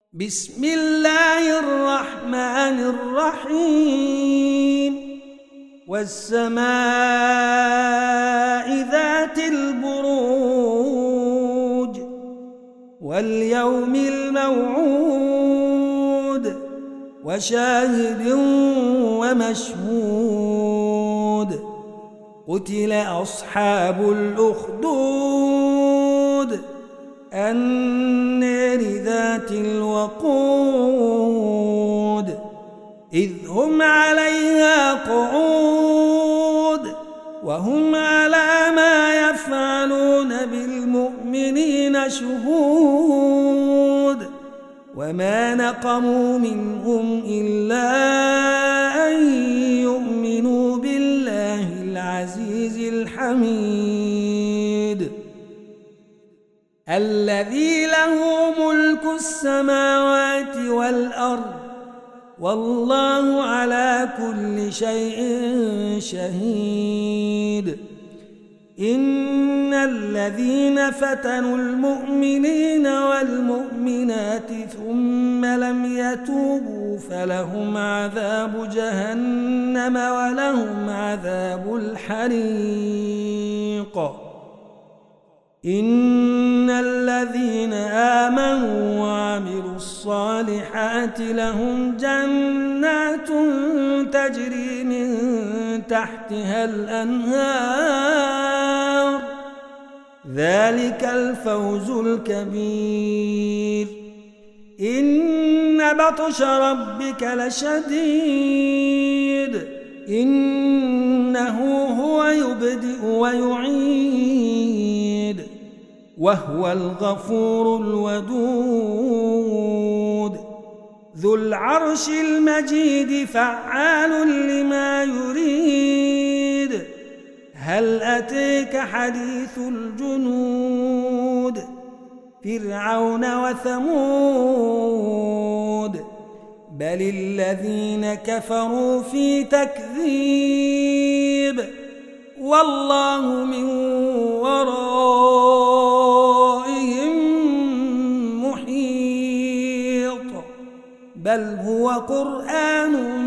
بسم الله الرحمن الرحيم والسماء ذات البروج واليوم الموعود وشاهد ومشهود قتل أصحاب الأخدود النار ذات الوقود إذ هم عليها قعود وهم على ما يفعلون بالمؤمنين شهود وما نقموا منهم إلا أن يؤمنوا بالله العزيز الحميد الذي له ملك السماوات والأرض والله على كل شيء شهيد إن الذين فتنوا المؤمنين والمؤمنات ثم لم يتوبوا فلهم عذاب جهنم ولهم عذاب الحريق إن الذين آمنوا وعملوا الصالحات لهم جنات تجري من تحتها الأنهار ذلك الفوز الكبير إن بطش ربك لشديد إنه هو يبدئ ويعيد وهو الغفور الودود ذو العرش المجيد فعال لما يريد هل أتيك حديث الجنود فرعون وثمود بل الذين كفروا في تكذيب والله من ورائهم محيط بل هو قرآن